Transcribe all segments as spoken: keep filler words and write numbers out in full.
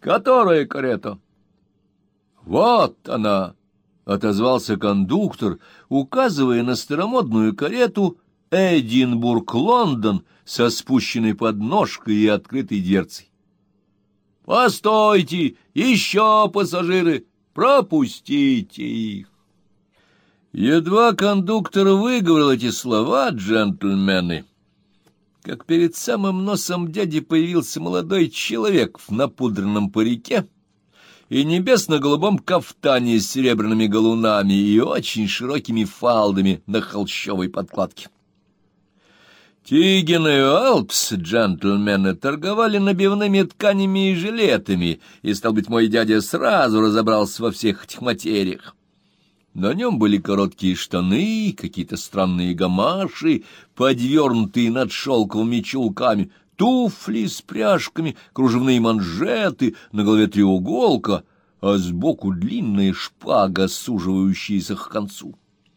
Которая карета? Вот она, — отозвался кондуктор, указывая на старомодную карету Эдинбург-Лондон со спущенной подножкой и открытой дверцей. «Постойте! Еще пассажиры! Пропустите их!» Едва кондуктор выговорил эти слова, джентльмены, как перед самым носом дяди появился молодой человек в напудренном парике и небесно-голубом кафтане с серебряными галунами и очень широкими фалдами на холщовой подкладке. Тиген и Алпс, джентльмены, торговали набивными тканями и жилетами, и, стал быть, мой дядя сразу разобрался во всех этих материях. На нем были короткие штаны, какие-то странные гамаши, подвернутые над шелковыми чулками, туфли с пряжками, кружевные манжеты, на голове треуголка, а сбоку длинная шпага, суживающаяся к концу.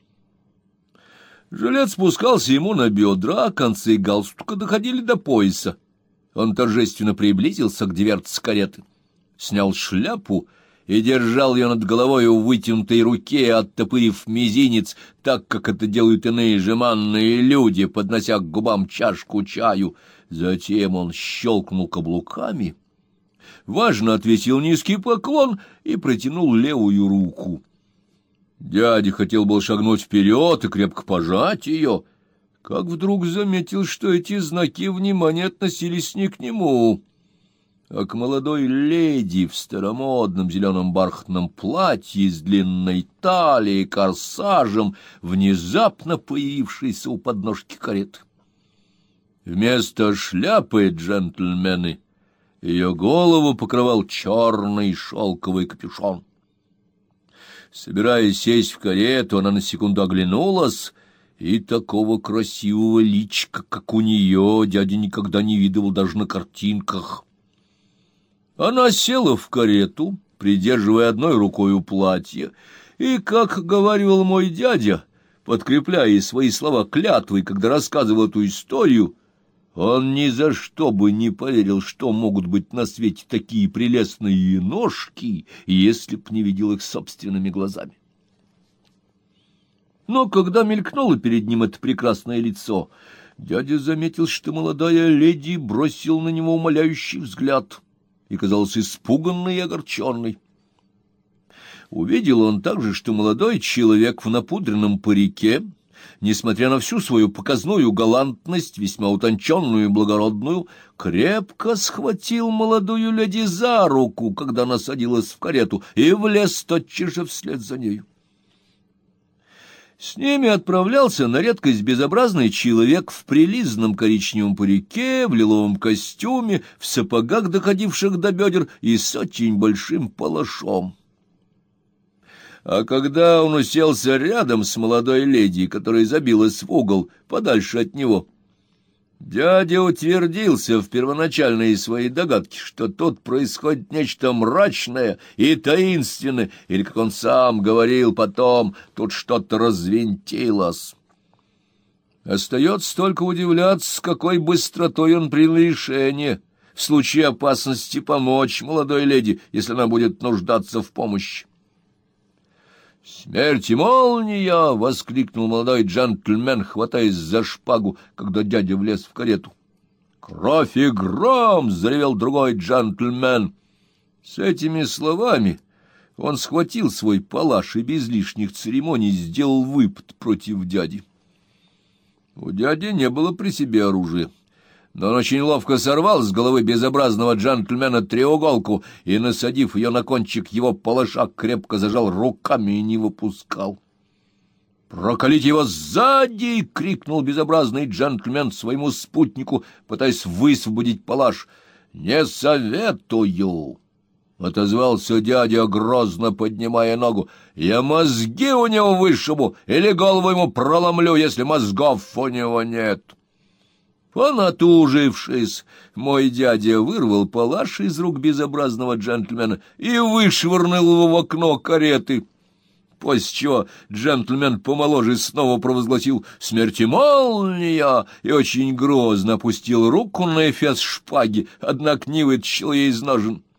Жилет спускался ему на бедра, а концы галстука доходили до пояса. Он торжественно приблизился к дверце кареты, снял шляпу и держал ее над головой в вытянутой руке, оттопырив мизинец, так, как это делают иные жеманные люди, поднося к губам чашку чаю. Затем он щелкнул каблуками, важно отвесил низкий поклон и протянул левую руку. Дядя хотел был шагнуть вперед и крепко пожать ее, как вдруг заметил, что эти знаки внимания относились не к нему, а к молодой леди в старомодном зеленом бархатном платье с длинной талией и корсажем, внезапно появившейся у подножки кареты. Вместо шляпы, джентльмены, ее голову покрывал черный шелковый капюшон. Собираясь сесть в карету, она на секунду оглянулась, и такого красивого личика, как у нее, дядя никогда не видывал даже на картинках. Она села в карету, придерживая одной рукой платье, и, как говаривал мой дядя, подкрепляя свои слова клятвой, когда рассказывал эту историю, он ни за что бы не поверил, что могут быть на свете такие прелестные ножки, если б не видел их собственными глазами. Но когда мелькнуло перед ним это прекрасное лицо, дядя заметил, что молодая леди бросила на него умоляющий взгляд и казалась испуганной и огорченной. Увидел он также, что молодой человек в напудренном парике, несмотря на всю свою показную галантность, весьма утонченную и благородную, крепко схватил молодую леди за руку, когда она садилась в карету, и влез тотчас же вслед за нею. С ними отправлялся на редкость безобразный человек в прилизанном коричневом парике, в лиловом костюме, в сапогах, доходивших до бедер, и с очень большим палашом. А когда он уселся рядом с молодой леди, которая забилась в угол, подальше от него, дядя утвердился в первоначальной своей догадке, что тут происходит нечто мрачное и таинственное, или, как он сам говорил потом, тут что-то развинтилось. Остается только удивляться, с какой быстротой он принял решение в случае опасности помочь молодой леди, если она будет нуждаться в помощи. «Смерть и молния!» — воскликнул молодой джентльмен, хватаясь за шпагу, когда дядя влез в карету. «Кровь и гром!» — заревел другой джентльмен. С этими словами он схватил свой палаш и без лишних церемоний сделал выпад против дяди. У дяди не было при себе оружия, но он очень ловко сорвал с головы безобразного джентльмена треуголку и, насадив ее на кончик его палаша, крепко зажал руками и не выпускал. «Проколите его сзади!» — крикнул безобразный джентльмен своему спутнику, пытаясь высвободить палаш. «Не советую!» — отозвался дядя, грозно поднимая ногу. «Я мозги у него вышибу или голову ему проломлю, если мозгов у него нет!» Понатужившись, мой дядя вырвал палаш из рук безобразного джентльмена и вышвырнул его в окно кареты, после чего джентльмен помоложе снова провозгласил «Смерть и молния!» и очень грозно опустил руку на эфес шпаги, однако не вытащил ее из ножен.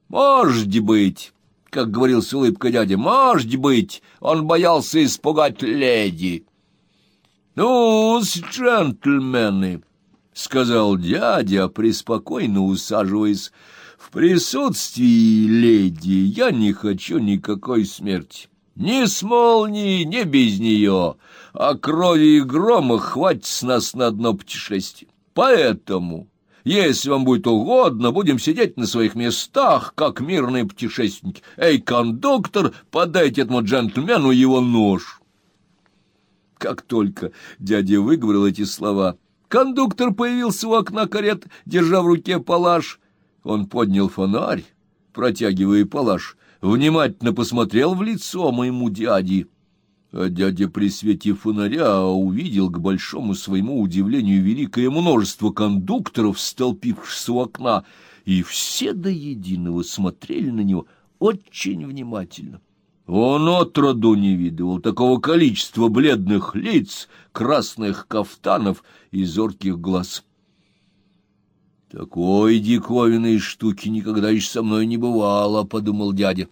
Может быть, как говорил с улыбкой дядя, может быть, он боялся испугать леди. — Ну-с, джентльмены, — сказал дядя, преспокойно усаживаясь, — в присутствии леди я не хочу никакой смерти. Ни с молнией, ни без нее, а крови и грома хватит с нас на одно путешествие. Поэтому, если вам будет угодно, будем сидеть на своих местах, как мирные путешественники. Эй, кондуктор, подайте этому джентльмену его нож. Как только дядя выговорил эти слова, кондуктор появился у окна карет, держа в руке палаш. Он поднял фонарь, протягивая палаш, внимательно посмотрел в лицо моему дяде. А дядя при свете фонаря увидел, к большому своему удивлению, великое множество кондукторов, столпившихся у окна, и все до единого смотрели на него очень внимательно. Он отроду не видывал такого количества бледных лиц, красных кафтанов и зорких глаз. «Такой диковинной штуки никогда еще со мной не бывало», — подумал дядя.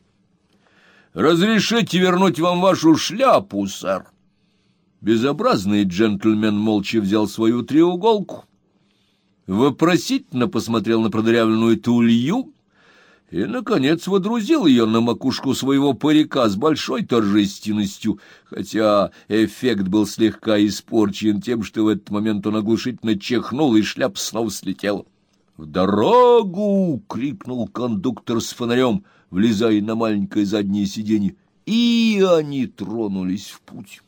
«Разрешите вернуть вам вашу шляпу, сэр?» Безобразный джентльмен молча взял свою треуголку, вопросительно посмотрел на продырявленную тулью и, наконец, водрузил ее на макушку своего парика с большой торжественностью, хотя эффект был слегка испорчен тем, что в этот момент он оглушительно чихнул, и шляпа снова слетела. «В дорогу!» — крикнул кондуктор с фонарем, влезая на маленькое заднее сиденье, и они тронулись в путь.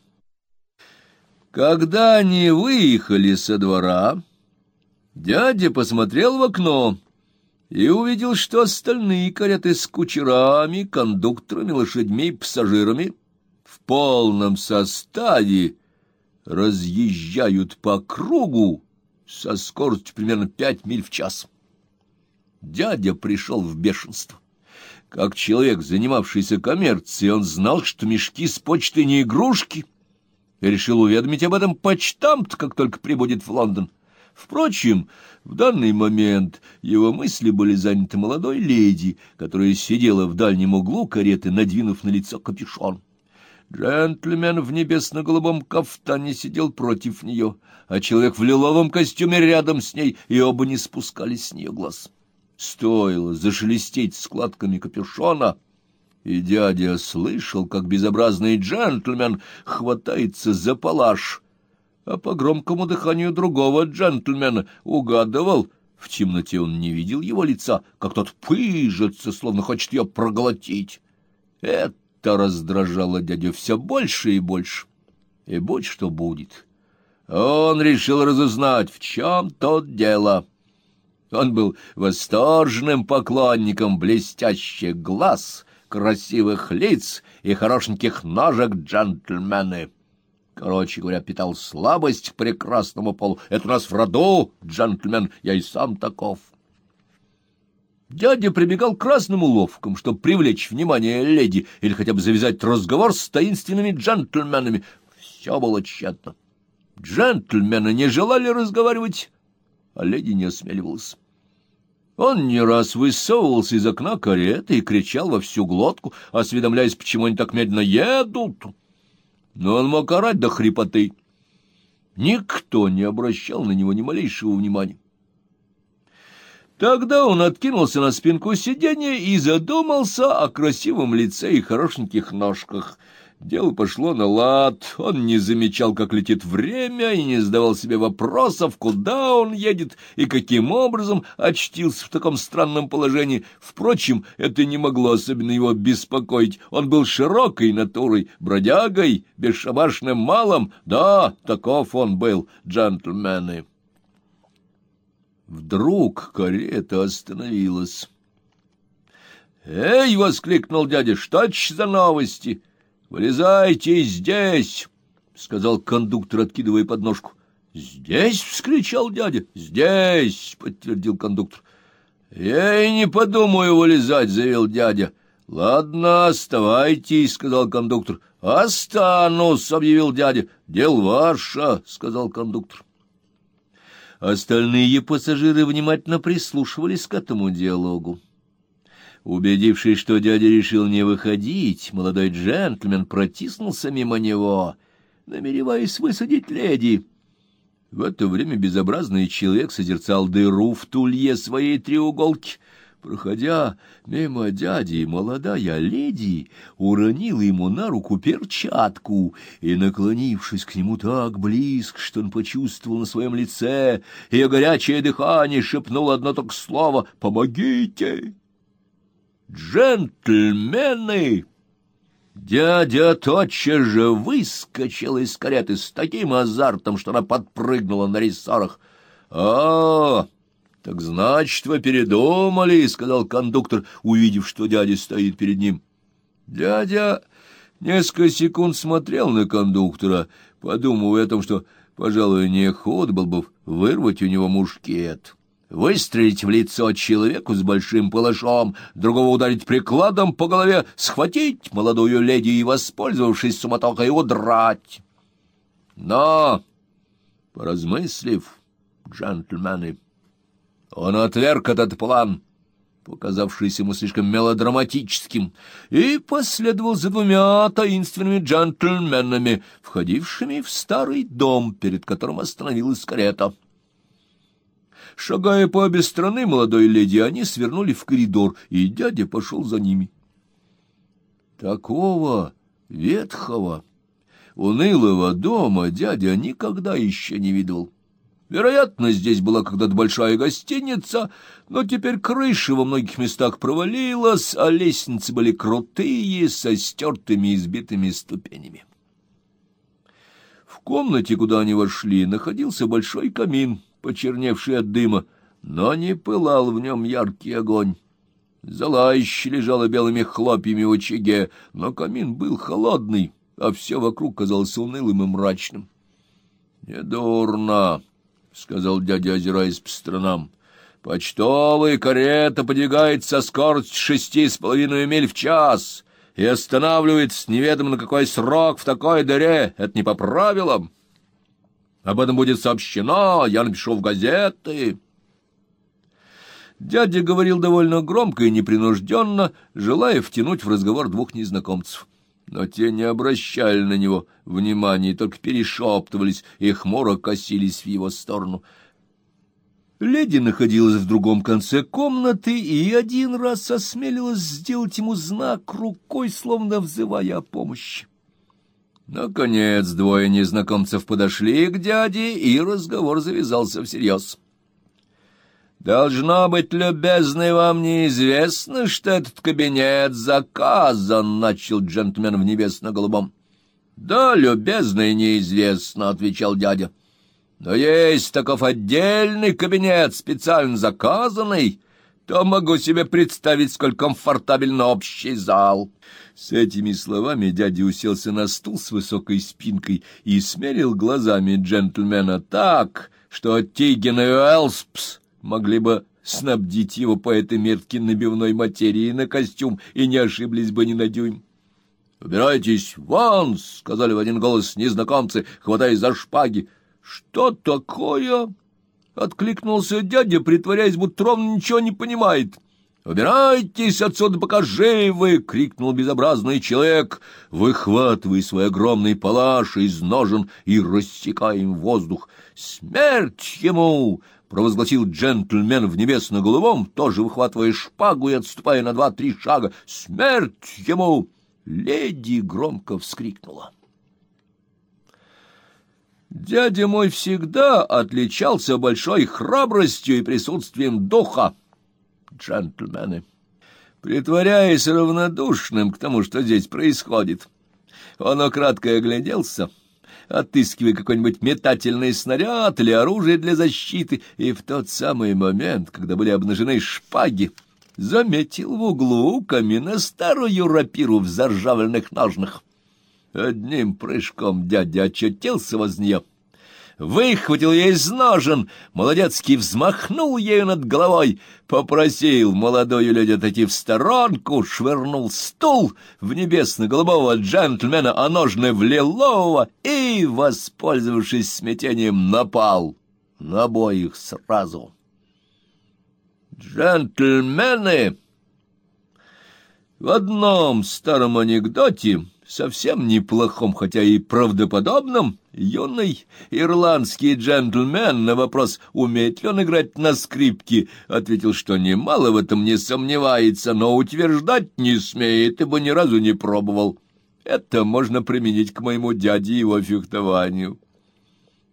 Когда они выехали со двора, дядя посмотрел в окно и увидел, что остальные кареты с кучерами, кондукторами, лошадьми и пассажирами в полном составе разъезжают по кругу со скоростью примерно пять миль в час. Дядя пришел в бешенство. Как человек, занимавшийся коммерцией, он знал, что мешки с почтой не игрушки, и решил уведомить об этом почтамт, как только прибудет в Лондон. Впрочем, в данный момент его мысли были заняты молодой леди, которая сидела в дальнем углу кареты, надвинув на лицо капюшон. Джентльмен в небесно-голубом кафтане сидел против нее, а человек в лиловом костюме рядом с ней, и оба не спускали с нее глаз. Стоило зашелестеть складками капюшона, и дядя слышал, как безобразный джентльмен хватается за палаш, а по громкому дыханию другого джентльмена угадывал, в темноте он не видел его лица, как тот пыжится, словно хочет ее проглотить. Это раздражало дядю все больше и больше. И будь что будет. Он решил разузнать, в чем тут дело. Он был восторженным поклонником блестящих глаз, красивых лиц и хорошеньких ножек джентльмены. Короче говоря, питал слабость к прекрасному полу. Это у нас в роду, джентльмен, я и сам таков. Дядя прибегал к разным уловкам, чтобы привлечь внимание леди или хотя бы завязать разговор с таинственными джентльменами. Все было тщетно. Джентльмены не желали разговаривать, а леди не осмеливалась. Он не раз высовывался из окна кареты и кричал во всю глотку, осведомляясь, почему они так медленно едут. Но он мог орать до хрипоты. Никто не обращал на него ни малейшего внимания. Тогда он откинулся на спинку сиденья и задумался о красивом лице и хорошеньких ножках. Дело пошло на лад, он не замечал, как летит время, и не задавал себе вопросов, куда он едет и каким образом очтился в таком странном положении. Впрочем, это не могло особенно его беспокоить. Он был широкой натурой, бродягой, бесшабашным малым. Да, таков он был, джентльмены. Вдруг карета остановилась. «Эй!» — воскликнул дядя. «Что это за новости?» «Вылезайте здесь!» — сказал кондуктор, откидывая подножку. «Здесь?» — вскричал дядя. «Здесь!» — подтвердил кондуктор. «Я и не подумаю вылезать!» — заявил дядя. «Ладно, оставайтесь!» — сказал кондуктор. «Останусь!» — объявил дядя. «Дело ваше!» — сказал кондуктор. Остальные пассажиры внимательно прислушивались к этому диалогу. Убедившись, что дядя решил не выходить, молодой джентльмен протиснулся мимо него, намереваясь высадить леди. В это время безобразный человек созерцал дыру в тулье своей треуголки. Проходя мимо дяди, молодая леди уронила ему на руку перчатку и, наклонившись к нему так близко, что он почувствовал на своем лице ее горячее дыхание, шепнул одно только слово: «Помогите!» «Джентльмены!» Дядя тотчас же выскочил из кареты с таким азартом, что она подпрыгнула на рессорах. «А, так значит, вы передумали», — сказал кондуктор, увидев, что дядя стоит перед ним. Дядя несколько секунд смотрел на кондуктора, подумывая о том, что, пожалуй, не ход был бы вырвать у него мушкет, выстрелить в лицо человеку с большим палашом, другого ударить прикладом по голове, схватить молодую леди и, воспользовавшись суматохой, удрать. Но, поразмыслив, джентльмены, он отверг этот план, показавшийся ему слишком мелодраматическим, и последовал за двумя таинственными джентльменами, входившими в старый дом, перед которым остановилась карета. Шагая по обе стороны молодой леди, они свернули в коридор, и дядя пошел за ними. Такого ветхого, унылого дома дядя никогда еще не видел. Вероятно, здесь была когда-то большая гостиница, но теперь крыша во многих местах провалилась, а лестницы были крутые, со стертыми и избитыми ступенями. В комнате, куда они вошли, находился большой камин, почерневший от дыма, но не пылал в нем яркий огонь. Зола еще лежала белыми хлопьями в очаге, но камин был холодный, а все вокруг казалось унылым и мрачным. — Недурно, — сказал дядя, озираясь по сторонам. — Почтовая карета подвигается со скоростью шести с половиной миль в час и останавливается неведомо на какой срок в такой дыре. Это не по правилам. Об этом будет сообщено, я напишу в газеты. Дядя говорил довольно громко и непринужденно, желая втянуть в разговор двух незнакомцев. Но те не обращали на него внимания, только перешептывались и хмуро косились в его сторону. Леди находилась в другом конце комнаты и один раз осмелилась сделать ему знак рукой, словно взывая о помощи. Наконец двое незнакомцев подошли к дяде, и разговор завязался всерьез. «Должно быть, любезный, вам неизвестно, что этот кабинет заказан», — начал джентльмен в небесно-голубом. «Да, любезный, неизвестно», — отвечал дядя. «Но есть таков отдельный кабинет, специально заказанный, то могу себе представить, сколь комфортабельно общий зал». С этими словами дядя уселся на стул с высокой спинкой и смерил глазами джентльмена так, что Тиген и Уэлспс могли бы снабдить его по этой мерке набивной материи на костюм и не ошиблись бы ни на дюйм. «Убирайтесь вон!» — сказали в один голос незнакомцы, хватаясь за шпаги. «Что такое?» — откликнулся дядя, притворяясь, будто ровно ничего не понимает. «Убирайтесь отсюда, пока живы!» — крикнул безобразный человек, выхватывая свой огромный палаш из ножен и рассекая им воздух. «Смерть ему!» — провозгласил джентльмен в небесно-голубом, тоже выхватывая шпагу и отступая на два-три шага. «Смерть ему!» — леди громко вскрикнула. Дядя мой всегда отличался большой храбростью и присутствием духа. Джентльмены, притворяясь равнодушным к тому, что здесь происходит, он украдкой огляделся, отыскивая какой-нибудь метательный снаряд или оружие для защиты, и в тот самый момент, когда были обнажены шпаги, заметил в углу камина старую рапиру в заржавленных ножнах. Одним прыжком дядя очутился возле нее, выхватил ее из ножен, молодецкий взмахнул ею над головой, попросил молодую леди отойти в сторонку, швырнул стул в небесно-голубого джентльмена, а ножны в лилового и, воспользовавшись смятением, напал на обоих сразу. «Джентльмены!» В одном старом анекдоте, совсем неплохом, хотя и правдоподобном, юный ирландский джентльмен на вопрос, умеет ли он играть на скрипке, ответил, что немало в этом не сомневается, но утверждать не смеет, ибо ни разу не пробовал. Это можно применить к моему дяде и его фехтованию.